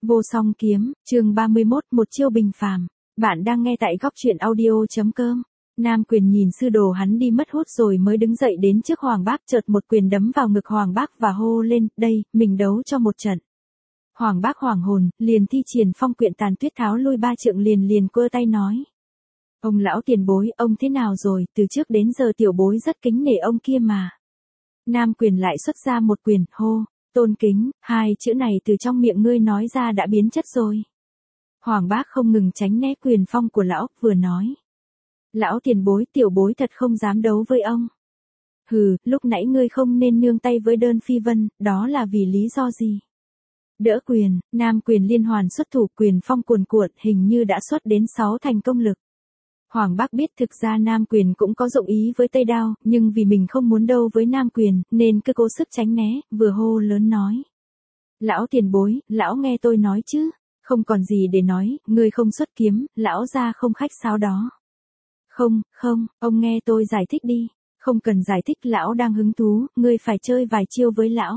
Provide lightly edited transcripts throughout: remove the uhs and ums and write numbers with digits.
Vô song kiếm, chương 31, một chiêu bình phàm. Bạn đang nghe tại góc truyện audio.com. Nam Quyền nhìn sư đồ hắn đi mất hút rồi mới đứng dậy đến trước Hoàng Bác, chợt một quyền đấm vào ngực Hoàng Bác và hô lên, đây, mình đấu cho một trận. Hoàng Bác hoảng hồn, liền thi triển phong quyện tàn tuyết tháo lui 3 trượng liền quơ tay nói. Ông lão tiền bối, ông thế nào rồi, từ trước đến giờ tiểu bối rất kính nể ông kia mà. Nam Quyền lại xuất ra một quyền, hô. Tôn kính, 2 chữ này từ trong miệng ngươi nói ra đã biến chất rồi. Hoàng Bác không ngừng tránh né quyền phong của lão, vừa nói. Lão tiền bối, tiểu bối thật không dám đấu với ông. Hừ, lúc nãy ngươi không nên nương tay với Đơn Phi Vân, đó là vì lý do gì? Đỡ quyền, Nam Quyền liên hoàn xuất thủ, quyền phong cuồn cuộn, hình như đã xuất đến 6 thành công lực. Hoàng Bác biết thực ra Nam Quyền cũng có dụng ý với Tây Đao, nhưng vì mình không muốn đấu với Nam Quyền, nên cứ cố sức tránh né, vừa hô lớn nói. Lão tiền bối, lão nghe tôi nói chứ, không còn gì để nói, ngươi không xuất kiếm, lão ra không khách sáo đó. Không, ông nghe tôi giải thích đi, không cần giải thích, lão đang hứng thú, ngươi phải chơi vài chiêu với lão.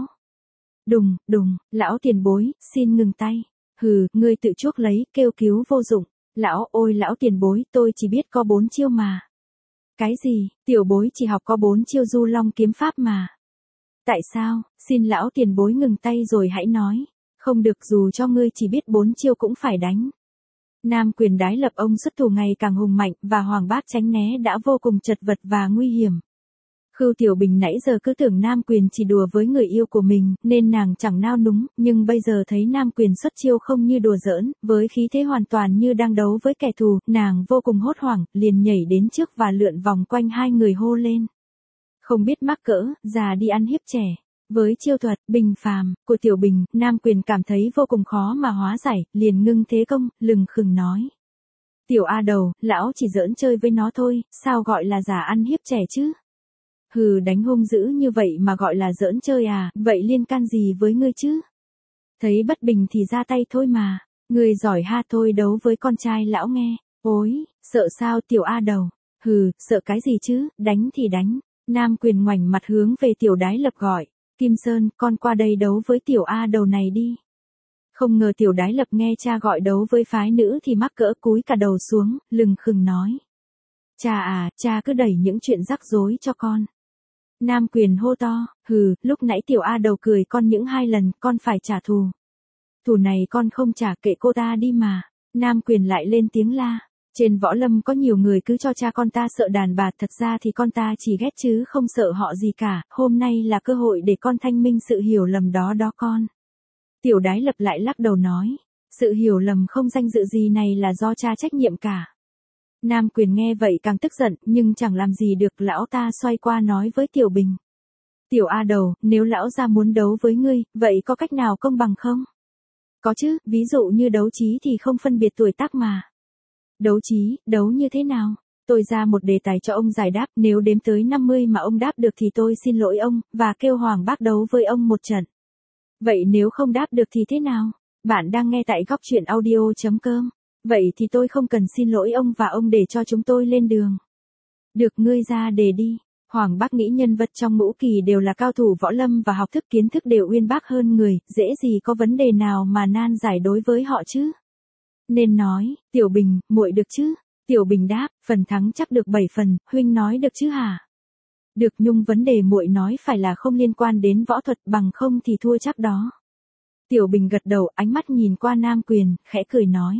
Đùng, lão tiền bối, xin ngừng tay. Hừ, ngươi tự chuốc lấy, kêu cứu vô dụng. Lão, ôi lão tiền bối, tôi chỉ biết có 4 chiêu mà. Cái gì, tiểu bối chỉ học có 4 chiêu Du Long kiếm pháp mà. Tại sao, xin lão tiền bối ngừng tay rồi hãy nói. Không được, dù cho ngươi chỉ biết 4 chiêu cũng phải đánh. Nam Quyền đái lập ông xuất thủ ngày càng hùng mạnh, và Hoàng Bác tránh né đã vô cùng chật vật và nguy hiểm. Khưu Tiểu Bình nãy giờ cứ tưởng Nam Quyền chỉ đùa với người yêu của mình, nên nàng chẳng nao núng, nhưng bây giờ thấy Nam Quyền xuất chiêu không như đùa giỡn, với khí thế hoàn toàn như đang đấu với kẻ thù, nàng vô cùng hốt hoảng, liền nhảy đến trước và lượn vòng quanh hai người hô lên. Không biết mắc cỡ, già đi ăn hiếp trẻ. Với chiêu thuật bình phàm của Tiểu Bình, Nam Quyền cảm thấy vô cùng khó mà hóa giải, liền ngưng thế công, lừng khừng nói. Tiểu A Đầu, lão chỉ giỡn chơi với nó thôi, sao gọi là già ăn hiếp trẻ chứ? Hừ, đánh hung dữ như vậy mà gọi là giỡn chơi à, vậy liên can gì với ngươi chứ? Thấy bất bình thì ra tay thôi mà, ngươi giỏi ha, thôi đấu với con trai lão nghe. Ôi, sợ sao Tiểu A Đầu? Hừ, sợ cái gì chứ, đánh thì đánh. Nam Quyền ngoảnh mặt hướng về Tiểu Đái Lập gọi. Kim Sơn, con qua đây đấu với Tiểu A Đầu này đi. Không ngờ Tiểu Đái Lập nghe cha gọi đấu với phái nữ thì mắc cỡ, cúi cả đầu xuống, lừng khừng nói. Cha à, cha cứ đẩy những chuyện rắc rối cho con. Nam Quyền hô to, hừ, lúc nãy Tiểu A Đầu cười con những 2 lần, con phải trả thù. Thù này con không trả, kệ cô ta đi mà. Nam Quyền lại lên tiếng la. Trên võ lâm có nhiều người cứ cho cha con ta sợ đàn bà, thật ra thì con ta chỉ ghét chứ không sợ họ gì cả, hôm nay là cơ hội để con thanh minh sự hiểu lầm đó con. Tiểu Đái Lập lại lắc đầu nói, sự hiểu lầm không danh dự gì này là do cha trách nhiệm cả. Nam Quyền nghe vậy càng tức giận, nhưng chẳng làm gì được, lão ta xoay qua nói với Tiểu Bình. Tiểu A Đầu, nếu lão gia muốn đấu với ngươi, vậy có cách nào công bằng không? Có chứ, ví dụ như đấu trí thì không phân biệt tuổi tác mà. Đấu trí, đấu như thế nào? Tôi ra một đề tài cho ông giải đáp, nếu đếm tới 50 mà ông đáp được thì tôi xin lỗi ông, và kêu Hoàng Bác đấu với ông một trận. Vậy nếu không đáp được thì thế nào? Bạn đang nghe tại góc truyện audio.com. Vậy thì tôi không cần xin lỗi ông và ông để cho chúng tôi lên đường. Được, ngươi ra đề đi. Hoàng Bác nghĩ nhân vật trong ngũ kỳ đều là cao thủ võ lâm và học thức kiến thức đều uyên bác hơn người, dễ gì có vấn đề nào mà nan giải đối với họ chứ. Nên nói, Tiểu Bình, muội được chứ? Tiểu Bình đáp, phần thắng chắc được 7 phần, huynh nói được chứ hả? Được, nhưng vấn đề muội nói phải là không liên quan đến võ thuật, bằng không thì thua chắc đó. Tiểu Bình gật đầu, ánh mắt nhìn qua Nam Quyền, khẽ cười nói.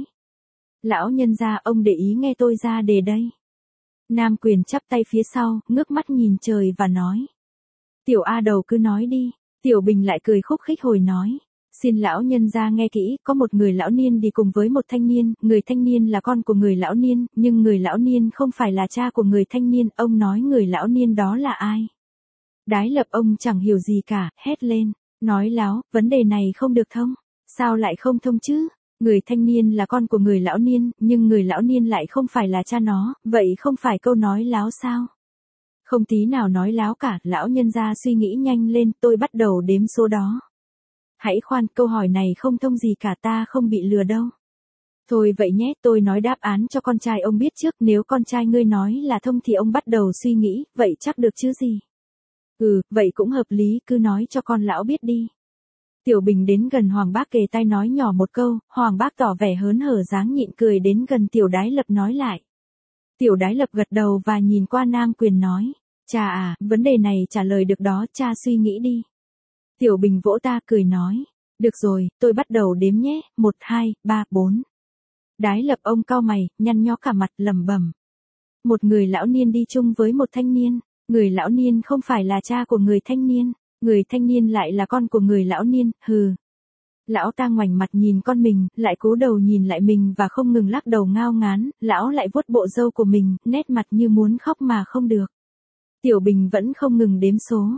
Lão nhân gia, ông để ý nghe tôi ra đề đây. Nam Quyền chắp tay phía sau, ngước mắt nhìn trời và nói. Tiểu A Đầu cứ nói đi. Tiểu Bình lại cười khúc khích hồi nói. Xin lão nhân gia nghe kỹ, có một người lão niên đi cùng với một thanh niên, người thanh niên là con của người lão niên, nhưng người lão niên không phải là cha của người thanh niên, ông nói người lão niên đó là ai? Đái Lập ông chẳng hiểu gì cả, hét lên, nói láo, vấn đề này không được thông. Sao lại không thông chứ? Người thanh niên là con của người lão niên, nhưng người lão niên lại không phải là cha nó, vậy không phải câu nói láo sao? Không tí nào nói láo cả, lão nhân gia suy nghĩ nhanh lên, tôi bắt đầu đếm số đó. Hãy khoan, câu hỏi này không thông gì cả, ta không bị lừa đâu. Thôi vậy nhé, tôi nói đáp án cho con trai ông biết trước, nếu con trai ngươi nói là thông thì ông bắt đầu suy nghĩ, vậy chắc được chứ gì? Ừ, vậy cũng hợp lý, cứ nói cho con lão biết đi. Tiểu Bình đến gần Hoàng Bác kề tai nói nhỏ một câu, Hoàng Bác tỏ vẻ hớn hở dáng nhịn cười đến gần Tiểu Đái Lập nói lại. Tiểu Đái Lập gật đầu và nhìn qua Nam Quyền nói, cha à, vấn đề này trả lời được đó, cha suy nghĩ đi. Tiểu Bình vỗ ta cười nói, được rồi, tôi bắt đầu đếm nhé, 1, 2, 3, 4. Đái Lập ông cau mày, nhăn nhó cả mặt lẩm bẩm. Một người lão niên đi chung với một thanh niên, người lão niên không phải là cha của người thanh niên, người thanh niên lại là con của người lão niên, hừ. Lão ta ngoảnh mặt nhìn con mình, lại cúi đầu nhìn lại mình và không ngừng lắc đầu ngao ngán, lão lại vuốt bộ râu của mình, nét mặt như muốn khóc mà không được. Tiểu Bình vẫn không ngừng đếm số,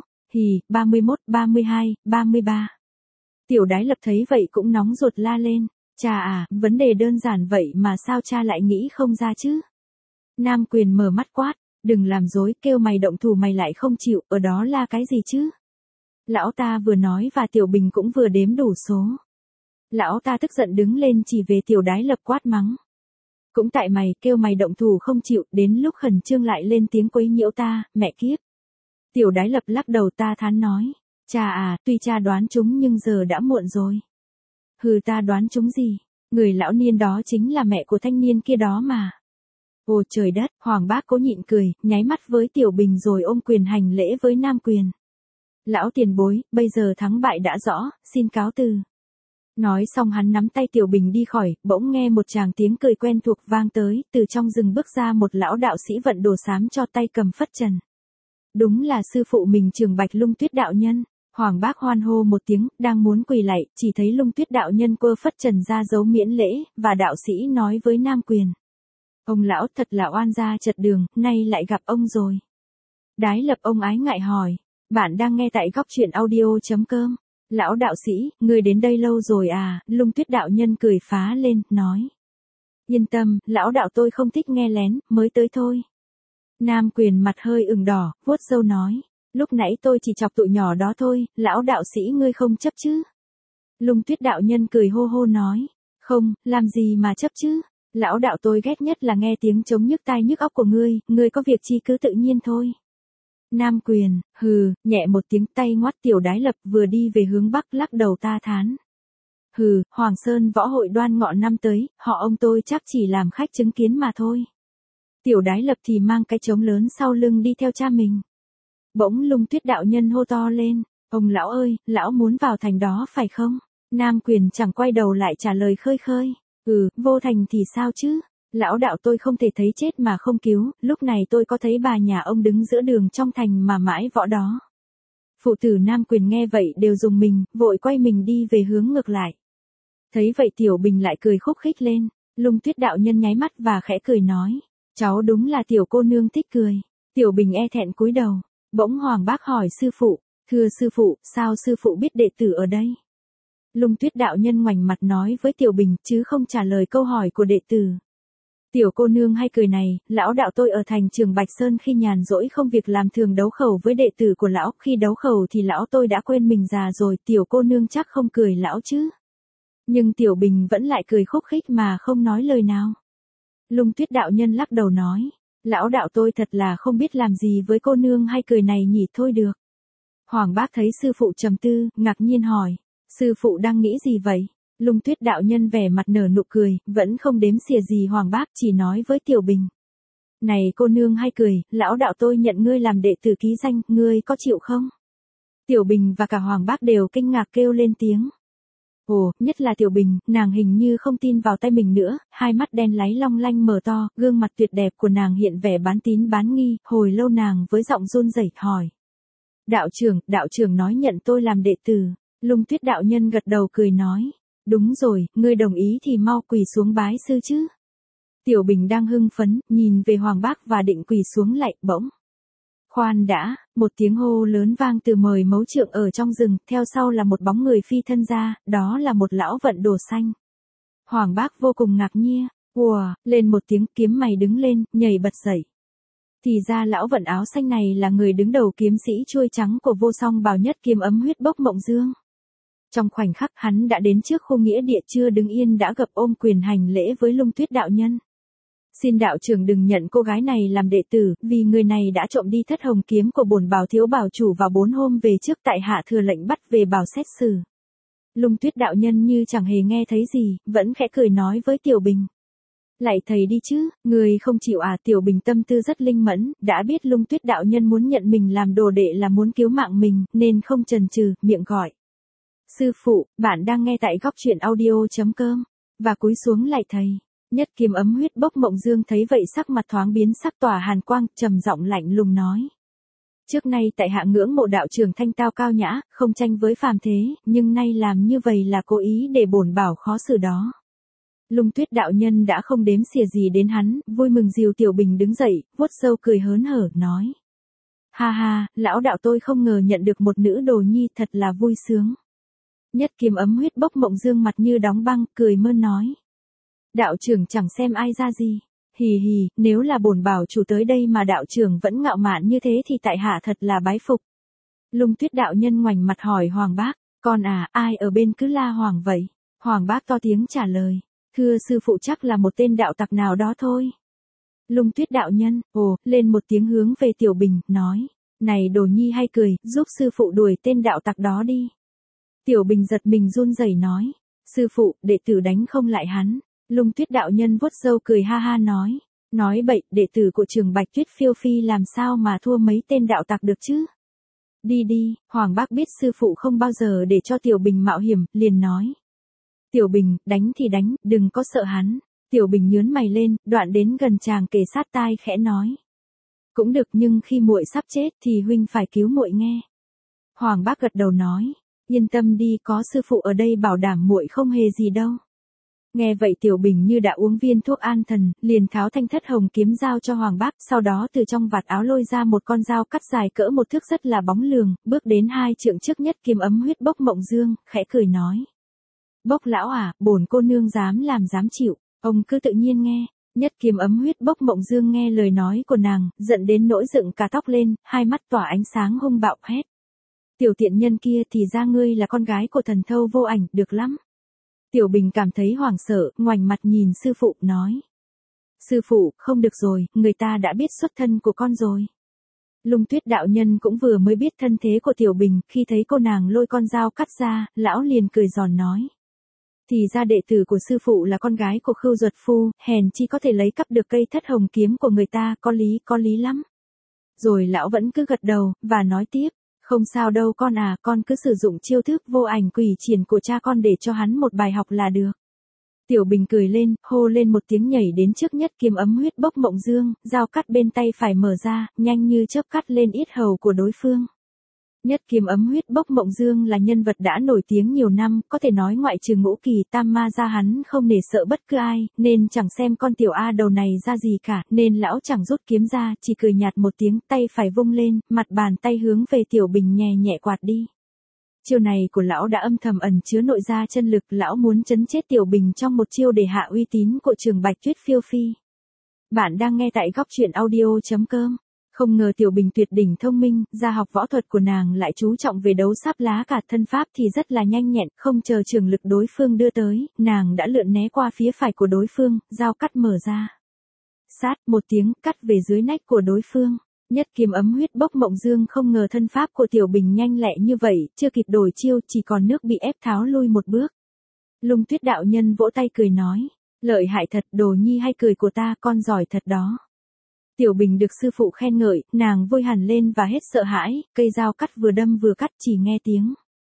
31, 32, 33. Tiểu Đái Lập thấy vậy cũng nóng ruột la lên, cha à, vấn đề đơn giản vậy mà sao cha lại nghĩ không ra chứ? Nam Quyền mở mắt quát, đừng làm dối, kêu mày động thủ mày lại không chịu, ở đó là cái gì chứ? Lão ta vừa nói và Tiểu Bình cũng vừa đếm đủ số. Lão ta tức giận đứng lên chỉ về Tiểu Đái Lập quát mắng. Cũng tại mày, kêu mày động thủ không chịu, đến lúc khẩn trương lại lên tiếng quấy nhiễu ta, mẹ kiếp. Tiểu Đái Lập lắc đầu ta thán nói, cha à, tuy cha đoán chúng nhưng giờ đã muộn rồi. Hừ, ta đoán chúng gì, người lão niên đó chính là mẹ của thanh niên kia đó mà. Ồ trời đất, Hoàng Bác cố nhịn cười, nháy mắt với Tiểu Bình rồi ôm quyền hành lễ với Nam Quyền. Lão tiền bối, bây giờ thắng bại đã rõ, xin cáo từ. Nói xong hắn nắm tay Tiểu Bình đi khỏi, bỗng nghe một tràng tiếng cười quen thuộc vang tới, từ trong rừng bước ra một lão đạo sĩ vận đồ xám cho tay cầm phất trần. Đúng là sư phụ mình Trường Bạch Lung Tuyết đạo nhân. Hoàng Bác hoan hô một tiếng, đang muốn quỳ lạy, chỉ thấy Lung Tuyết đạo nhân quơ phất trần ra dấu miễn lễ, và đạo sĩ nói với Nam Quyền. Ông lão thật là oan gia chật đường, nay lại gặp ông rồi. Đái Lập ông ái ngại hỏi, bạn đang nghe tại góc truyện audio.com. Lão đạo sĩ, người đến đây lâu rồi à? Lung Tuyết đạo nhân cười phá lên, nói. Yên tâm, lão đạo tôi không thích nghe lén, mới tới thôi. Nam Quyền mặt hơi ửng đỏ, vuốt râu nói. Lúc nãy tôi chỉ chọc tụi nhỏ đó thôi, lão đạo sĩ ngươi không chấp chứ? Lung Tuyết đạo nhân cười hô hô nói. Không, làm gì mà chấp chứ? Lão đạo tôi ghét nhất là nghe tiếng trống nhức tai nhức óc của ngươi có việc chi cứ tự nhiên thôi. Nam Quyền, hừ, nhẹ một tiếng tay ngoắt Tiểu Đái Lập vừa đi về hướng bắc lắc đầu ta thán. Hừ, Hoàng Sơn võ hội Đoan Ngọ năm tới, họ ông tôi chắc chỉ làm khách chứng kiến mà thôi. Tiểu Đái Lập thì mang cái trống lớn sau lưng đi theo cha mình. Bỗng Lung Tuyết đạo nhân hô to lên, ông lão ơi, lão muốn vào thành đó phải không? Nam Quyền chẳng quay đầu lại trả lời khơi khơi, vô thành thì sao chứ? Lão đạo tôi không thể thấy chết mà không cứu, lúc này tôi có thấy bà nhà ông đứng giữa đường trong thành mà mãi võ đó. Phụ tử Nam Quyền nghe vậy đều rùng mình, vội quay mình đi về hướng ngược lại. Thấy vậy Tiểu Bình lại cười khúc khích lên, Lung Tuyết đạo nhân nháy mắt và khẽ cười nói, cháu đúng là tiểu cô nương thích cười. Tiểu Bình e thẹn cúi đầu, bỗng Hoàng Bác hỏi sư phụ, thưa sư phụ, sao sư phụ biết đệ tử ở đây? Lung Tuyết đạo nhân ngoảnh mặt nói với Tiểu Bình chứ không trả lời câu hỏi của đệ tử. Tiểu cô nương hay cười này, lão đạo tôi ở thành Trường Bạch Sơn khi nhàn rỗi không việc làm thường đấu khẩu với đệ tử của lão, khi đấu khẩu thì lão tôi đã quên mình già rồi, tiểu cô nương chắc không cười lão chứ. Nhưng Tiểu Bình vẫn lại cười khúc khích mà không nói lời nào. Lung Tuyết đạo nhân lắc đầu nói, lão đạo tôi thật là không biết làm gì với cô nương hay cười này nhỉ, thôi được. Hoàng Bác thấy sư phụ trầm tư, ngạc nhiên hỏi, sư phụ đang nghĩ gì vậy? Lung Tuyết đạo nhân vẻ mặt nở nụ cười, vẫn không đếm xỉa gì Hoàng Bác, chỉ nói với Tiểu Bình. Này cô nương hay cười, lão đạo tôi nhận ngươi làm đệ tử ký danh, ngươi có chịu không? Tiểu Bình và cả Hoàng Bác đều kinh ngạc kêu lên tiếng. Ồ, nhất là Tiểu Bình, nàng hình như không tin vào tay mình nữa, hai mắt đen láy long lanh mở to, gương mặt tuyệt đẹp của nàng hiện vẻ bán tín bán nghi, hồi lâu nàng với giọng run rẩy hỏi. Đạo trưởng nói nhận tôi làm đệ tử. Lung Tuyết đạo nhân gật đầu cười nói. Đúng rồi, ngươi đồng ý thì mau quỳ xuống bái sư chứ. Tiểu Bình đang hưng phấn, nhìn về Hoàng Bác và định quỳ xuống lạy, bỗng. Khoan đã, một tiếng hô lớn vang từ mười mấu trượng ở trong rừng, theo sau là một bóng người phi thân ra, đó là một lão vận đồ xanh. Hoàng Bác vô cùng ngạc nhiên, lên một tiếng kiếm mày đứng lên, nhảy bật dậy. Thì ra lão vận áo xanh này là người đứng đầu kiếm sĩ chuôi trắng của vô song bào nhất kiếm ấm huyết bốc mộng dương. Trong khoảnh khắc hắn đã đến trước khu nghĩa địa chưa đứng yên đã gập ôm quyền hành lễ với Lung Tuyết đạo nhân. Xin đạo trưởng đừng nhận cô gái này làm đệ tử, vì người này đã trộm đi thất hồng kiếm của bổn bảo thiếu bảo chủ vào 4 hôm về trước tại hạ thừa lệnh bắt về bảo xét xử. Lung Tuyết đạo nhân như chẳng hề nghe thấy gì, vẫn khẽ cười nói với Tiểu Bình. Lạy thầy đi chứ, người không chịu à? Tiểu Bình tâm tư rất linh mẫn, đã biết Lung Tuyết đạo nhân muốn nhận mình làm đồ đệ là muốn cứu mạng mình, nên không chần chừ, miệng gọi. Sư phụ, bạn đang nghe tại góc truyện audio.com, và cúi xuống lạy thầy. Nhất kiếm ấm huyết bốc Mộng Dương thấy vậy sắc mặt thoáng biến sắc tỏa hàn quang, trầm giọng lạnh lùng nói. Trước nay tại hạ ngưỡng mộ đạo trưởng thanh tao cao nhã, không tranh với phàm thế, nhưng nay làm như vậy là cố ý để bổn bảo khó xử đó. Lung Tuyết đạo nhân đã không đếm xỉa gì đến hắn, vui mừng dìu Tiểu Bình đứng dậy, vuốt râu cười hớn hở, nói. Ha ha, lão đạo tôi không ngờ nhận được một nữ đồ nhi, thật là vui sướng. Nhất kiếm ấm huyết bốc Mộng Dương mặt như đóng băng, cười mơn nói. Đạo trưởng chẳng xem ai ra gì. Hì hì, nếu là bổn bảo chủ tới đây mà đạo trưởng vẫn ngạo mạn như thế thì tại hạ thật là bái phục. Lung Tuyết đạo nhân ngoảnh mặt hỏi Hoàng Bác, con à, ai ở bên cứ la Hoàng vậy? Hoàng Bác to tiếng trả lời, thưa sư phụ chắc là một tên đạo tặc nào đó thôi. Lung Tuyết đạo nhân, lên một tiếng hướng về Tiểu Bình, nói, này đồ nhi hay cười, giúp sư phụ đuổi tên đạo tặc đó đi. Tiểu Bình giật mình run rẩy nói, sư phụ, đệ tử đánh không lại hắn. Lung Tuyết đạo nhân vuốt râu cười ha ha nói bậy, đệ tử của trường Bạch Tuyết Phiêu Phi làm sao mà thua mấy tên đạo tặc được chứ? Đi đi, Hoàng Bác biết sư phụ không bao giờ để cho Tiểu Bình mạo hiểm, liền nói. Tiểu Bình, đánh thì đánh, đừng có sợ hắn. Tiểu Bình nhướng mày lên, đoạn đến gần chàng kề sát tai khẽ nói. Cũng được, nhưng khi muội sắp chết thì huynh phải cứu muội nghe. Hoàng Bác gật đầu nói, yên tâm đi, có sư phụ ở đây bảo đảm muội không hề gì đâu. Nghe vậy Tiểu Bình như đã uống viên thuốc an thần, liền tháo thanh thất hồng kiếm giao cho Hoàng Bác, sau đó từ trong vạt áo lôi ra một con dao cắt dài cỡ một thước rất là bóng lường, bước đến 2 trượng trước nhất kiếm ấm huyết bốc Mộng Dương, khẽ cười nói. Bốc lão à, bổn cô nương dám làm dám chịu, ông cứ tự nhiên nghe. Nhất kiếm ấm huyết bốc Mộng Dương nghe lời nói của nàng, giận đến nỗi dựng cả tóc lên, hai mắt tỏa ánh sáng hung bạo hét. Tiểu tiện nhân kia, thì ra ngươi là con gái của thần thâu vô ảnh, được lắm. Tiểu Bình cảm thấy hoảng sợ, ngoảnh mặt nhìn sư phụ, nói. Sư phụ, không được rồi, người ta đã biết xuất thân của con rồi. Lung Tuyết đạo nhân cũng vừa mới biết thân thế của Tiểu Bình, khi thấy cô nàng lôi con dao cắt ra, lão liền cười giòn nói. Thì ra đệ tử của sư phụ là con gái của Khưu Duật Phu, hèn chi có thể lấy cắp được cây thất hồng kiếm của người ta, có lý lắm. Rồi lão vẫn cứ gật đầu, và nói tiếp. Không sao đâu con à, con cứ sử dụng chiêu thức vô ảnh quỷ triển của cha con để cho hắn một bài học là được. Tiểu Bình cười lên, hô lên một tiếng nhảy đến trước nhất kiếm ấm huyết bốc Mộng Dương, dao cắt bên tay phải mở ra, nhanh như chớp cắt lên yết hầu của đối phương. Nhất kiếm ấm huyết bốc Mộng Dương là nhân vật đã nổi tiếng nhiều năm, có thể nói ngoại trừ Ngũ Kỳ Tam Ma ra hắn không nể sợ bất cứ ai, nên chẳng xem con tiểu A đầu này ra gì cả, nên lão chẳng rút kiếm ra, chỉ cười nhạt một tiếng, tay phải vung lên, mặt bàn tay hướng về Tiểu Bình nhẹ nhẹ quạt đi. Chiêu này của lão đã âm thầm ẩn chứa nội gia chân lực, lão muốn trấn chết Tiểu Bình trong một chiêu để hạ uy tín của trường Bạch Tuyết Phiêu Phi. Bạn đang nghe tại góc truyện audio.com. Không ngờ Tiểu Bình tuyệt đỉnh thông minh, gia học võ thuật của nàng lại chú trọng về đấu sáp lá cả, thân pháp thì rất là nhanh nhẹn, không chờ trường lực đối phương đưa tới, nàng đã lượn né qua phía phải của đối phương, dao cắt mở ra. Sát một tiếng, cắt về dưới nách của đối phương. Nhất kiếm ấm huyết bốc Mộng Dương không ngờ thân pháp của Tiểu Bình nhanh lẹ như vậy, chưa kịp đổi chiêu, chỉ còn nước bị ép tháo lui một bước. Lung Tuyết đạo nhân vỗ tay cười nói, lợi hại thật, đồ nhi hay cười của ta, con giỏi thật đó. Tiểu Bình được sư phụ khen ngợi, nàng vui hẳn lên và hết sợ hãi, cây dao cắt vừa đâm vừa cắt, chỉ nghe tiếng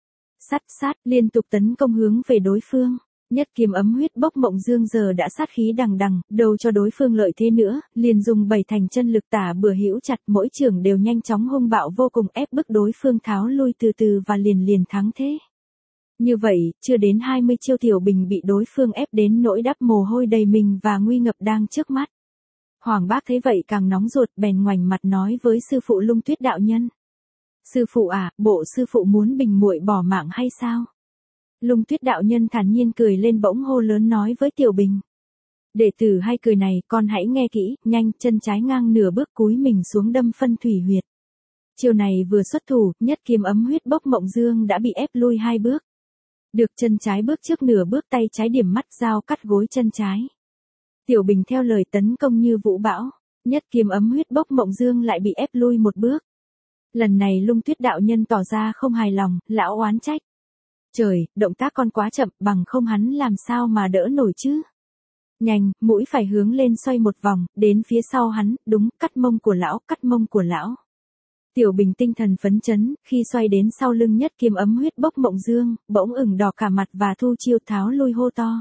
sát liên tục tấn công hướng về đối phương. Nhất kiếm ấm huyết bốc Mộng Dương giờ đã sát khí đằng đằng, đâu cho đối phương lợi thế nữa, liền dùng 7 thành chân lực tả bừa hữu chặt, mỗi trường đều nhanh chóng hung bạo vô cùng, ép bức đối phương tháo lui từ từ và liền thắng thế. Như vậy, chưa đến 20 chiêu Tiểu Bình bị đối phương ép đến nỗi đắp mồ hôi đầy mình và nguy ngập đang trước mắt. Hoàng Bác thấy vậy càng nóng ruột, bèn ngoảnh mặt nói với sư phụ Lung Tuyết đạo nhân. Sư phụ à, bộ sư phụ muốn Bình muội bỏ mạng hay sao? Lung Tuyết đạo nhân thản nhiên cười lên, bỗng hô lớn nói với Tiểu Bình. Đệ tử hay cười này, con hãy nghe kỹ, nhanh, chân trái ngang nửa bước cúi mình xuống đâm phân thủy huyệt. Chiều này vừa xuất thủ, nhất kiếm ấm huyết bốc Mộng Dương đã bị ép lui 2 bước. Được chân trái bước trước nửa bước, tay trái điểm mắt, dao cắt gối chân trái. Tiểu Bình theo lời tấn công như vũ bão, nhất kiếm ấm huyết bốc Mộng Dương lại bị ép lui một bước. Lần này Lung Tuyết đạo nhân tỏ ra không hài lòng, lão oán trách. Trời, động tác con quá chậm, bằng không hắn làm sao mà đỡ nổi chứ. Nhanh, mũi phải hướng lên xoay một vòng, đến phía sau hắn, đúng, cắt mông của lão, cắt mông của lão. Tiểu Bình tinh thần phấn chấn, khi xoay đến sau lưng Nhất Kiếm ấm huyết bốc Mộng Dương, bỗng ửng đỏ cả mặt và thu chiêu tháo lui hô to.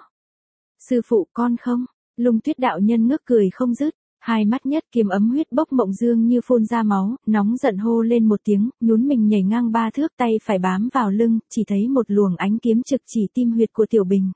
Sư phụ con không? Lung Tuyết đạo nhân ngước cười không dứt, hai mắt Nhất Kiếm ấm huyết bốc Mộng Dương như phun ra máu, nóng giận hô lên một tiếng, nhún mình nhảy ngang 3 thước, tay phải bám vào lưng, chỉ thấy một luồng ánh kiếm trực chỉ tim huyệt của Tiểu Bình.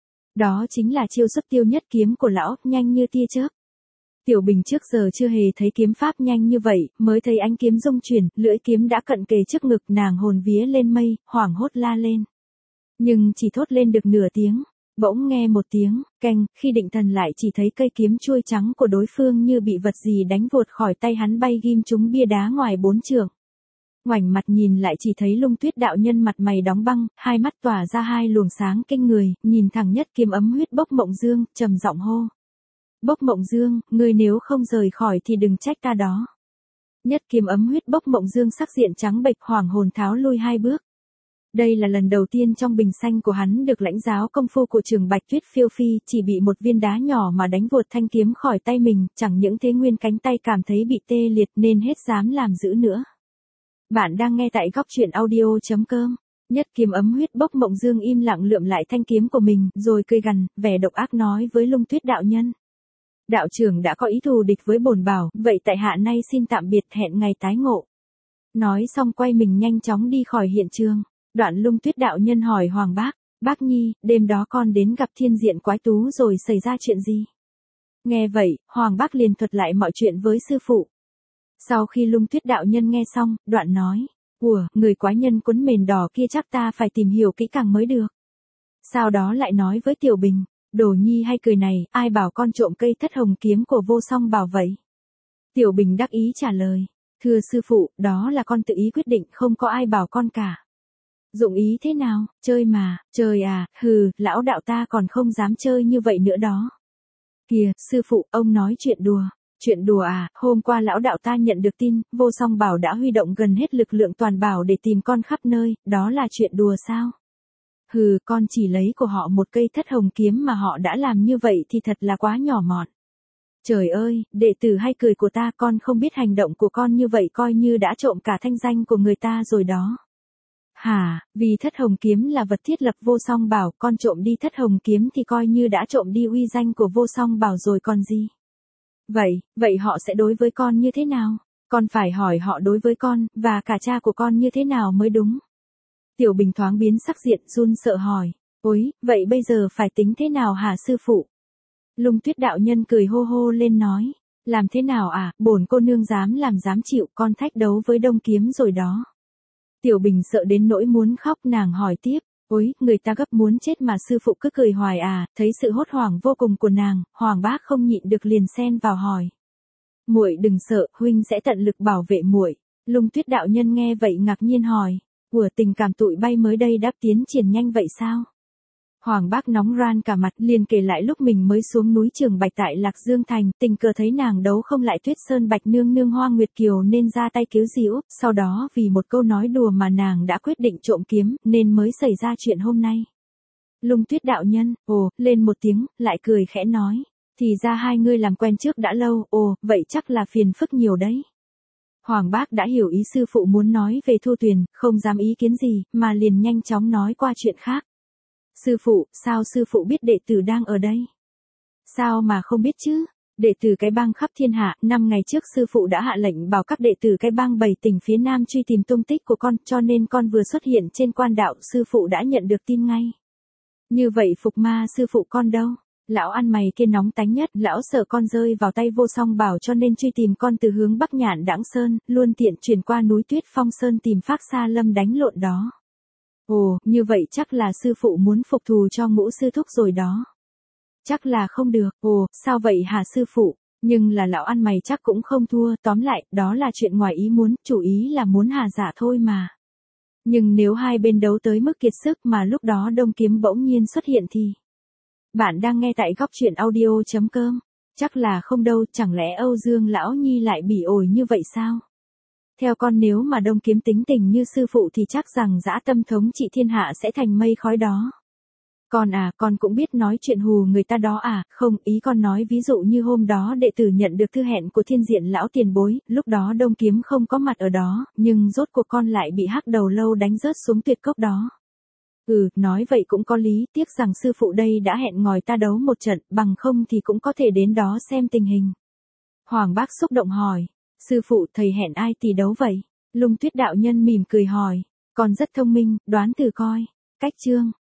Đó chính là chiêu xuất Tiêu Nhất Kiếm của lão, nhanh như tia chớp. Tiểu Bình trước giờ chưa hề thấy kiếm pháp nhanh như vậy, mới thấy ánh kiếm rung chuyển, lưỡi kiếm đã cận kề trước ngực, nàng hồn vía lên mây, hoảng hốt la lên. Nhưng chỉ thốt lên được nửa tiếng, bỗng nghe một tiếng keng, khi định thần lại chỉ thấy cây kiếm chuôi trắng của đối phương như bị vật gì đánh vụt khỏi tay hắn, bay ghim trúng bia đá ngoài 4 trượng. Ngoảnh mặt nhìn lại chỉ thấy Lung Tuyết đạo nhân mặt mày đóng băng, hai mắt tỏa ra hai luồng sáng kinh người, nhìn thẳng Nhất Kiếm ấm huyết bốc Mộng Dương, trầm giọng hô. Bốc Mộng Dương, ngươi nếu không rời khỏi thì đừng trách ta đó. Nhất Kiếm ấm huyết bốc Mộng Dương sắc diện trắng bệch, hoảng hồn tháo lui 2 bước. Đây là lần đầu tiên trong bình xanh của hắn được lãnh giáo công phu của Trường Bạch Tuyết Phiêu Phi, chỉ bị một viên đá nhỏ mà đánh vụt thanh kiếm khỏi tay mình, chẳng những thế nguyên cánh tay cảm thấy bị tê liệt nên hết dám làm giữ nữa. Bạn đang nghe tại góc truyện audio.com. Nhất Kiếm ấm huyết bốc Mộng Dương im lặng lượm lại thanh kiếm của mình, rồi cười gằn, vẻ độc ác nói với Lung Tuyết đạo nhân. Đạo trưởng đã có ý thù địch với bổn bảo, vậy tại hạ nay xin tạm biệt, hẹn ngày tái ngộ. Nói xong quay mình nhanh chóng đi khỏi hiện trường. Đoạn Lung Tuyết đạo nhân hỏi Hoàng Bác, bác Nhi, đêm đó con đến gặp thiên diện quái tú rồi xảy ra chuyện gì? Nghe vậy, Hoàng Bác liền thuật lại mọi chuyện với sư phụ. Sau khi Lung Tuyết đạo nhân nghe xong, đoạn nói, người quái nhân quấn mền đỏ kia chắc ta phải tìm hiểu kỹ càng mới được. Sau đó lại nói với Tiểu Bình, Đồ Nhi hay cười này, ai bảo con trộm cây Thất Hồng kiếm của Vô Song Bảo vậy? Tiểu Bình đắc ý trả lời, thưa sư phụ, đó là con tự ý quyết định, không có ai bảo con cả. Dụng ý thế nào, chơi mà, chơi à, hừ, lão đạo ta còn không dám chơi như vậy nữa đó. Kìa, sư phụ, ông nói chuyện đùa à, hôm qua lão đạo ta nhận được tin, Vô Song Bảo đã huy động gần hết lực lượng toàn bảo để tìm con khắp nơi, đó là chuyện đùa sao? Hừ, con chỉ lấy của họ một cây Thất Hồng kiếm mà họ đã làm như vậy thì thật là quá nhỏ mọn. Trời ơi, đệ tử hay cười của ta, con không biết hành động của con như vậy coi như đã trộm cả thanh danh của người ta rồi đó. Hả, vì Thất Hồng kiếm là vật thiết lập Vô Song Bảo, con trộm đi Thất Hồng kiếm thì coi như đã trộm đi uy danh của Vô Song Bảo rồi còn gì. Vậy họ sẽ đối với con như thế nào? Con phải hỏi họ đối với con, và cả cha của con như thế nào mới đúng. Tiểu Bình thoáng biến sắc diện, run sợ hỏi, ôi, vậy bây giờ phải tính thế nào hả sư phụ? Lung Tuyết đạo nhân cười hô hô lên nói, làm thế nào à, bổn cô nương dám làm dám chịu, con thách đấu với Đông Kiếm rồi đó. Tiểu Bình sợ đến nỗi muốn khóc, nàng hỏi tiếp, ôi, người ta gấp muốn chết mà sư phụ cứ cười hoài à? Thấy sự hốt hoảng vô cùng của nàng, Hoàng Bác không nhịn được liền xen vào hỏi, muội đừng sợ, huynh sẽ tận lực bảo vệ muội. Lung Tuyết đạo nhân nghe vậy ngạc nhiên hỏi, tình cảm tụi bay mới đây đã tiến triển nhanh vậy sao? Hoàng Bác nóng ran cả mặt, liền kể lại lúc mình mới xuống núi Trường Bạch tại Lạc Dương Thành, tình cờ thấy nàng đấu không lại Tuyết Sơn Bạch nương nương Hoa Nguyệt Kiều nên ra tay cứu giễu, sau đó vì một câu nói đùa mà nàng đã quyết định trộm kiếm, nên mới xảy ra chuyện hôm nay. Lung Tuyết đạo nhân, lên một tiếng, lại cười khẽ nói, thì ra hai ngươi làm quen trước đã lâu, vậy chắc là phiền phức nhiều đấy. Hoàng Bác đã hiểu ý sư phụ muốn nói về Thu Tuyền, không dám ý kiến gì, mà liền nhanh chóng nói qua chuyện khác. Sư phụ, sao sư phụ biết đệ tử đang ở đây? Sao mà không biết chứ? Đệ tử cái bang khắp thiên hạ, 5 ngày trước sư phụ đã hạ lệnh bảo các đệ tử cái bang 7 tỉnh phía Nam truy tìm tung tích của con, cho nên con vừa xuất hiện trên quan đạo, sư phụ đã nhận được tin ngay. Như vậy Phục Ma sư phụ con đâu? Lão ăn mày kia nóng tánh nhất, lão sợ con rơi vào tay Vô Song Bảo cho nên truy tìm con từ hướng Bắc Nhạn Đãng Sơn, luôn tiện chuyển qua núi Tuyết Phong Sơn tìm Phác Sa Lâm đánh lộn đó. Như vậy chắc là sư phụ muốn phục thù cho Ngũ sư thúc rồi đó. Chắc là không được. Sao vậy hả sư phụ? Nhưng là lão ăn mày chắc cũng không thua, tóm lại, đó là chuyện ngoài ý muốn, chủ ý là muốn hà dạ thôi mà. Nhưng nếu hai bên đấu tới mức kiệt sức mà lúc đó Đông Kiếm bỗng nhiên xuất hiện thì... Bạn đang nghe tại góc truyện audio.com. Chắc là không đâu, chẳng lẽ Âu Dương lão nhi lại bị ổi như vậy sao? Theo con nếu mà Đông Kiếm tính tình như sư phụ thì chắc rằng dã tâm thống trị thiên hạ sẽ thành mây khói đó. Con cũng biết nói chuyện hù người ta đó à, không, ý con nói ví dụ như hôm đó đệ tử nhận được thư hẹn của Thiên Diện lão tiền bối, lúc đó Đông Kiếm không có mặt ở đó, nhưng rốt cuộc con lại bị Hắc Đầu Lâu đánh rớt xuống tuyệt cốc đó. Nói vậy cũng có lý, tiếc rằng sư phụ đây đã hẹn ngòi ta đấu một trận, bằng không thì cũng có thể đến đó xem tình hình. Hoàng Bác xúc động hỏi, sư phụ thầy hẹn ai tỷ đấu vậy? Lung Tuyết đạo nhân mỉm cười hỏi, con rất thông minh, đoán thử coi. Cách chương